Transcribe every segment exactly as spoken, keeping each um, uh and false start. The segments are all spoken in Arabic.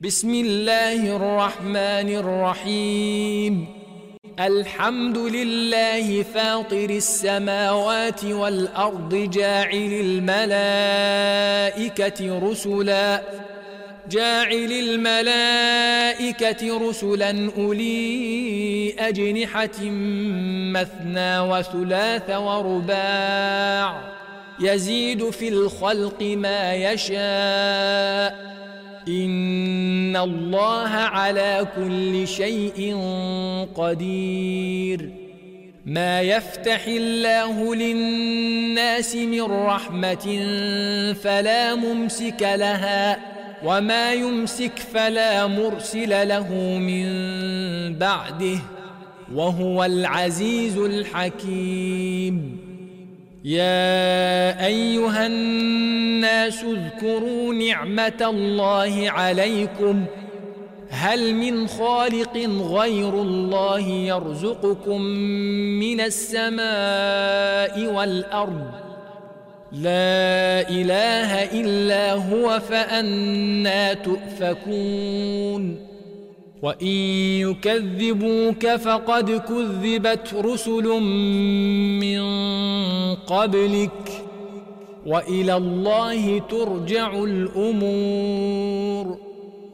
بسم الله الرحمن الرحيم. الحمد لله فاطر السماوات والأرض جاعل الملائكة رسلا جاعل الملائكة رسلا أولي أجنحة مثنى وثلاث ورباع يزيد في الخلق ما يشاء إن الله على كل شيء قدير. ما يفتح الله للناس من رحمة فلا ممسك لها وما يمسك فلا مرسل له من بعده وهو العزيز الحكيم. يا أيها الناس اذكروا نعمة الله عليكم هل من خالق غير الله يرزقكم من السماء والأرض لا إله إلا هو فأنى تؤفكون. وإن يكذبوك فقد كذبت رسل من قبلك وإلى الله ترجع الأمور.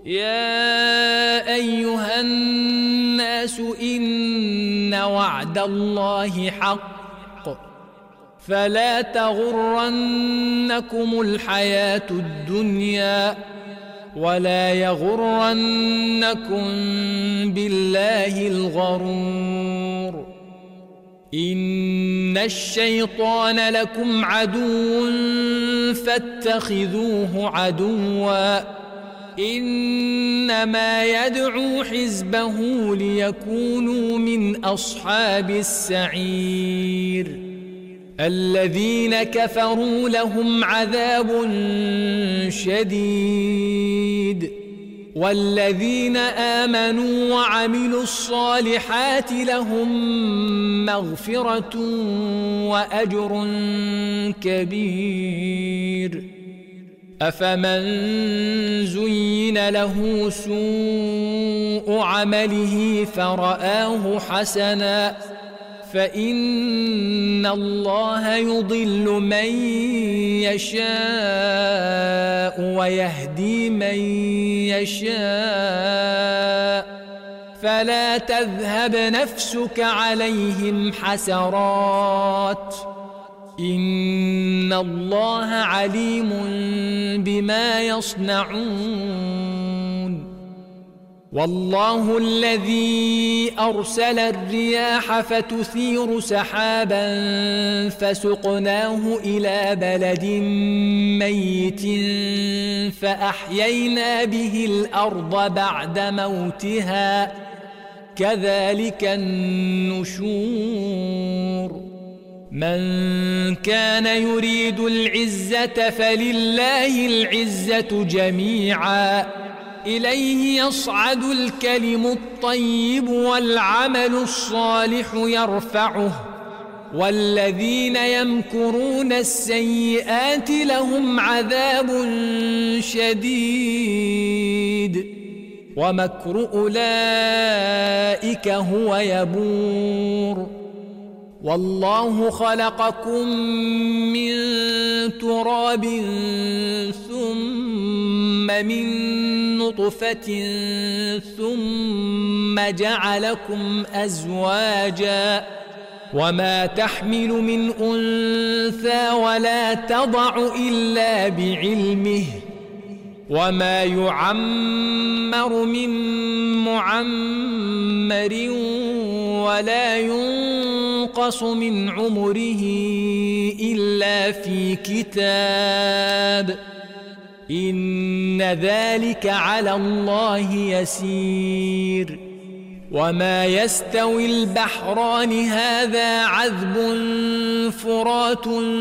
يا أيها الناس إن وعد الله حق فلا تغرنكم الحياة الدنيا ولا يغرنكم بالله الغرور. إن الشيطان لكم عدو فاتخذوه عدوا إنما يدعو حزبه ليكونوا من أصحاب السعير. الذين كفروا لهم عذاب شديد والذين آمنوا وعملوا الصالحات لهم مغفرة وأجر كبير. أفمن زين له سوء عمله فرآه حسنا فإن الله يضل من يشاء ويهدي من يشاء فلا تذهب نفسك عليهم حسرات إن الله عليم بما يصنعون. والله الذي أرسل الرياح فتثير سحابا فسقناه إلى بلد ميت فأحيينا به الأرض بعد موتها كذلك النشور. من كان يريد العزة فلله العزة جميعا إليه يصعد الكلم الطيب والعمل الصالح يرفعه والذين يمكرون السيئات لهم عذاب شديد ومكر أولئك هو يبور. والله خلقكم من تراب ثم من نطفة ثم جعلكم أزواجا وما تحمل من أنثى ولا تضع إلا بعلمه وما يعمر من معمر ولا ينقص من عمره إلا في كتاب إن ذلك على الله يسير. وما يستوي البحران هذا عذب فرات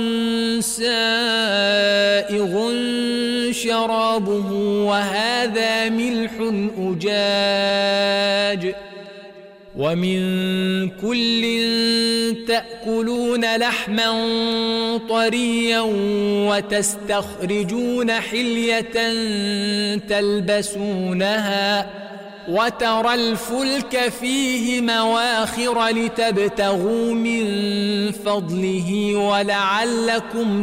سائغ شرابه وهذا ملح أجاج ومن كل تأكلون لحما طريا وتستخرجون حلية تلبسونها وترى الفلك فيه مواخر لتبتغوا من فضله ولعلكم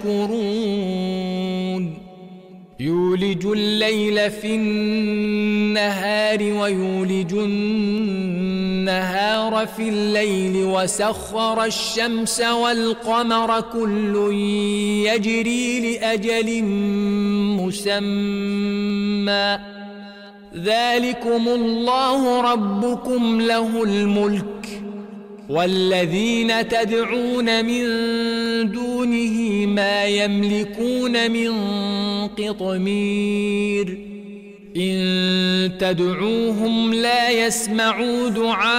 تشكرون يولج الليل في النهار ويولج النهار في الليل وسخر الشمس والقمر كل يجري لأجل مسمى ذلكم الله ربكم له الملك والذين تدعون من دونه ما يملكون من قطمير إن تدعوهم لا يسمعوا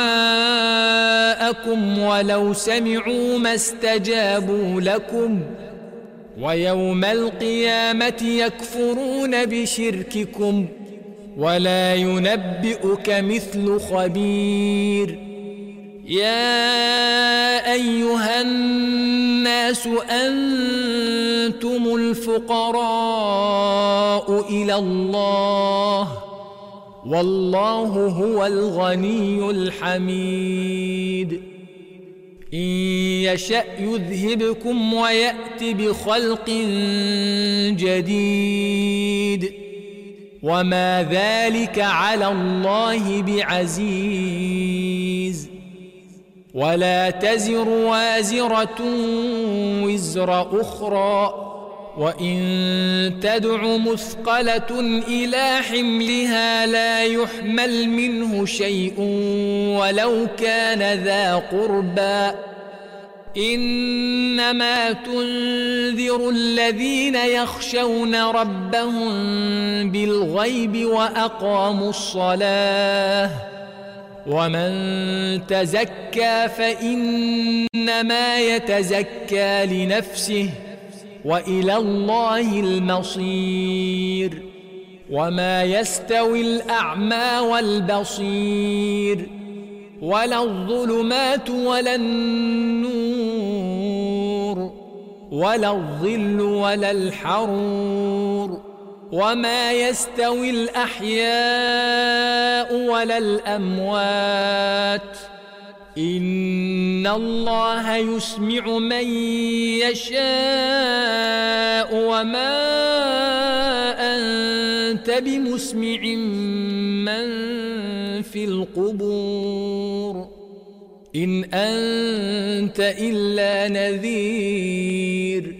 دعاءكم ولو سمعوا ما استجابوا لكم ويوم القيامة يكفرون بشرككم ولا ينبئك مثل خبير يا أيها الناس أنتم الفقراء إلى الله والله هو الغني الحميد إن يشأ يذهبكم ويأت بخلق جديد وما ذلك على الله بعزيز ولا تزر وازرة وزر أخرى وإن تدع مثقلة إلى حملها لا يحمل منه شيء ولو كان ذا قربى إنما تنذر الذين يخشون ربهم بالغيب وأقاموا الصلاة ومن تزكى فإنما يتزكى لنفسه وإلى الله المصير وما يستوي الأعمى والبصير ولا الظلمات ولا النور ولا الظل ولا الحرور وما يستوي الأحياء ولا الأموات إن الله يسمع من يشاء وما أنت بمسمع من في القبور إن أنت إلا نذير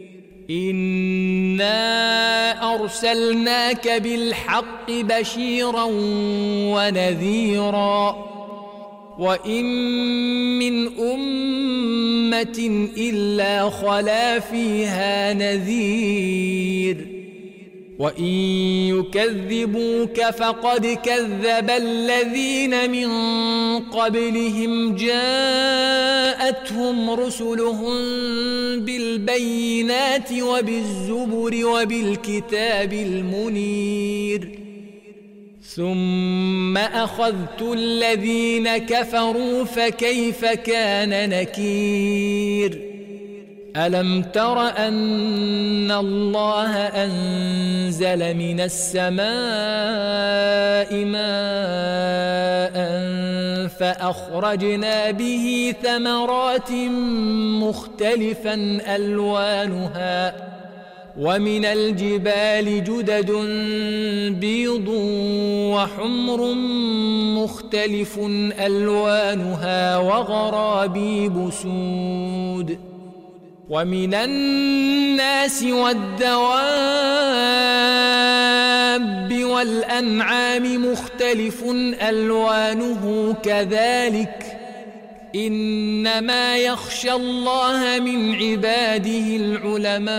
إنا أرسلناك بالحق بشيرا ونذيرا وإن من أمة إلا خلا فيها نذير وإن يكذبوك فقد كذب الذين من قبلهم جاءتهم رسلهم بالبينات وبالزبر وبالكتاب المنير ثم أخذت الذين كفروا فكيف كان نكير ألم تر أن الله أنزل من السماء ماء فأخرجنا به ثمرات مختلفا ألوانها ومن الجبال جدد بيض وحمر مختلف ألوانها وغرابيب سود ومن الناس والدواب والأنعام مختلف ألوانه كذلك إنما يخشى الله من عباده العلماء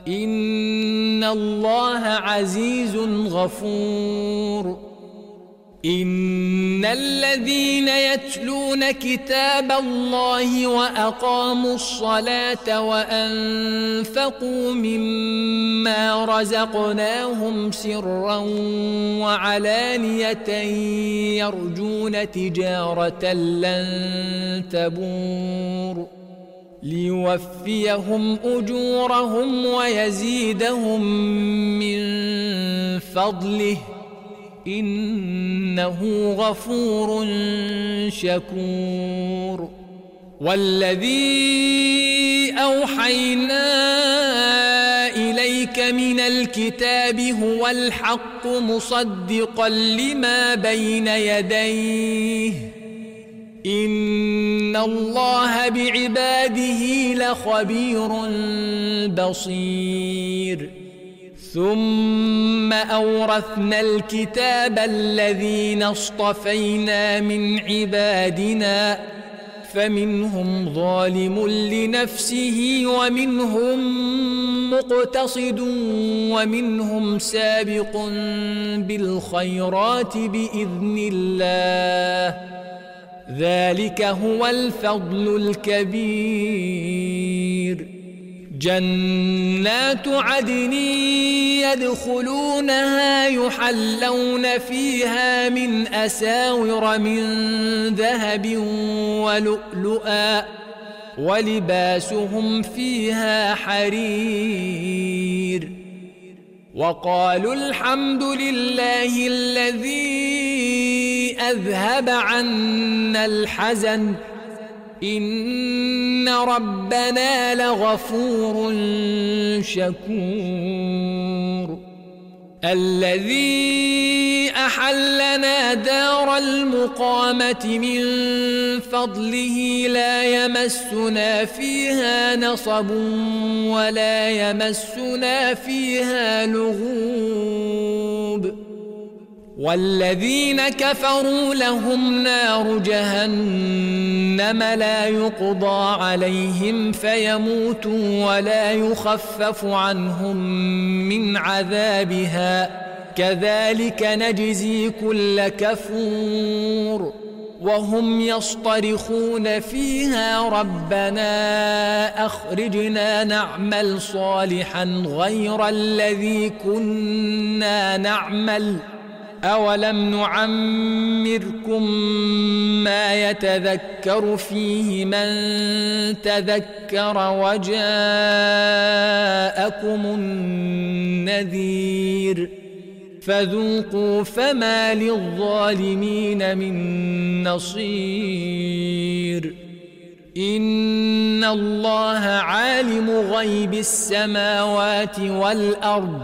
إن الله عزيز غفور إن الذين يتلون كتاب الله وأقاموا الصلاة وأنفقوا مما رزقناهم سرا وعلانية يرجون تجارة لن تبور ليوفيهم أجورهم ويزيدهم من فضله إنه غفور شكور. والذي أوحينا إليك من الكتاب هو الحق مصدقا لما بين يديه إن الله بعباده لخبير بصير. ثم أورثنا الكتاب الذين اصطفينا من عبادنا فمنهم ظالم لنفسه ومنهم مقتصد ومنهم سابق بالخيرات بإذن الله ذلك هو الفضل الكبير. جنات عدن يدخلونها يحلون فيها من أساور من ذهب ولؤلؤا ولباسهم فيها حرير. وقالوا الحمد لله الذي أذهب عنا الحزن إن ربنا لغفور شكور. الذي أحلنا دار المقامة من فضله لا يمسنا فيها نصب ولا يمسنا فيها لغوب. والذين كفروا لهم نار جهنم لا يقضى عليهم فيموتوا ولا يخفف عنهم من عذابها كذلك نجزي كل كفور. وهم يصطرخون فيها ربنا أخرجنا نعمل صالحا غير الذي كنا نعمل أولم نعمركم ما يتذكر فيه من تذكر وجاءكم النذير فذوقوا فما للظالمين من نصير. إن الله عالم غيب السماوات والأرض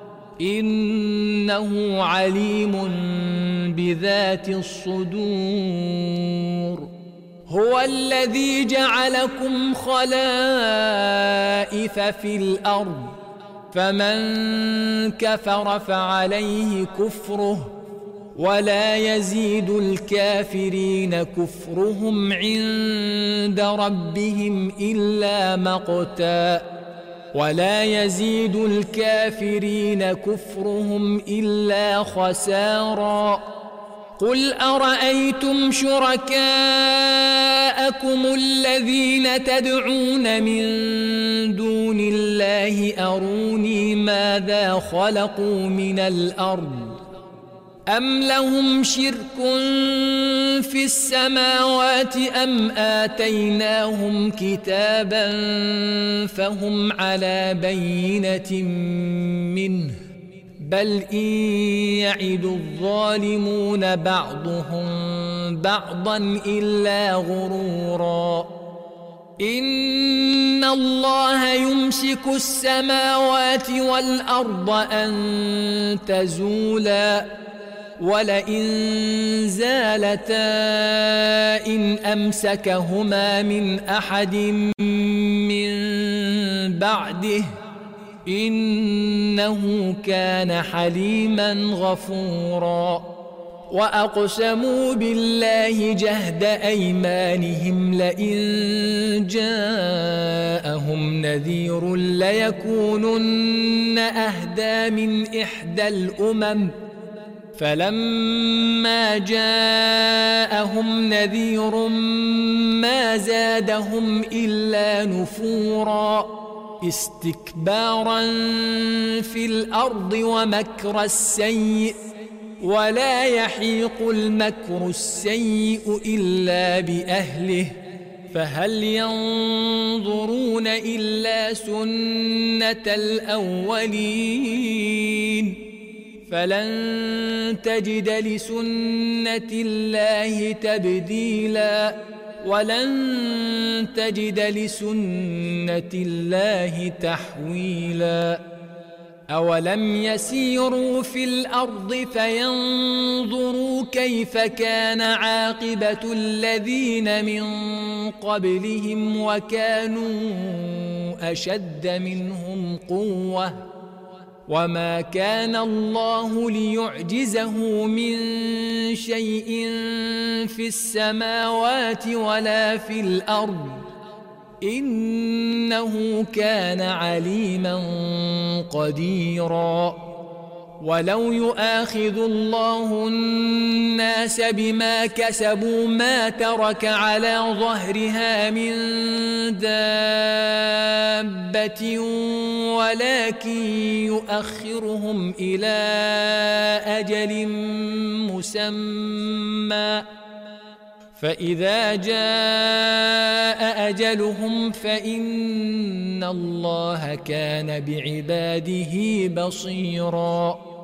إنه عليم بذات الصدور. هو الذي جعلكم خلائف في الأرض فمن كفر فعليه كفره ولا يزيد الكافرين كفرهم عند ربهم إلا مقتا ولا يزيد الكافرين كفرهم إلا خسارا. قل أرأيتم شركاءكم الذين تدعون من دون الله أروني ماذا خلقوا من الأرض أم لهم شرك في السماوات أم آتيناهم كتابا فهم على بينة منه بل إن يعد الظالمون بعضهم بعضا إلا غرورا. إن الله يمسك السماوات والأرض أن تزولا ولئن زالتا إن أمسكهما من أحد من بعده إنه كان حليما غفورا. وأقسموا بالله جهد أيمانهم لئن جاءهم نذير ليكونن أهدى من إحدى الأمم فلما جاءهم نذير ما زادهم إلا نفورا استكبارا في الأرض ومكر السيء ولا يحيق المكر السيء إلا بأهله فهل ينظرون إلا سنة الأولين فلن تجد لسنة الله تبديلا ولن تجد لسنة الله تحويلا أولم يسيروا في الأرض فينظروا كيف كان عاقبة الذين من قبلهم وكانوا أشد منهم قوة وما كان الله ليعجزه من شيء في السماوات ولا في الأرض إنه كان عليما قديرا ولو يؤاخذ الله الناس بما كسبوا ما ترك على ظهرها من دابة ولكن يؤخرهم إلى أجل مسمى فإذا جاء أجلهم فإن الله كان بعباده بصيراً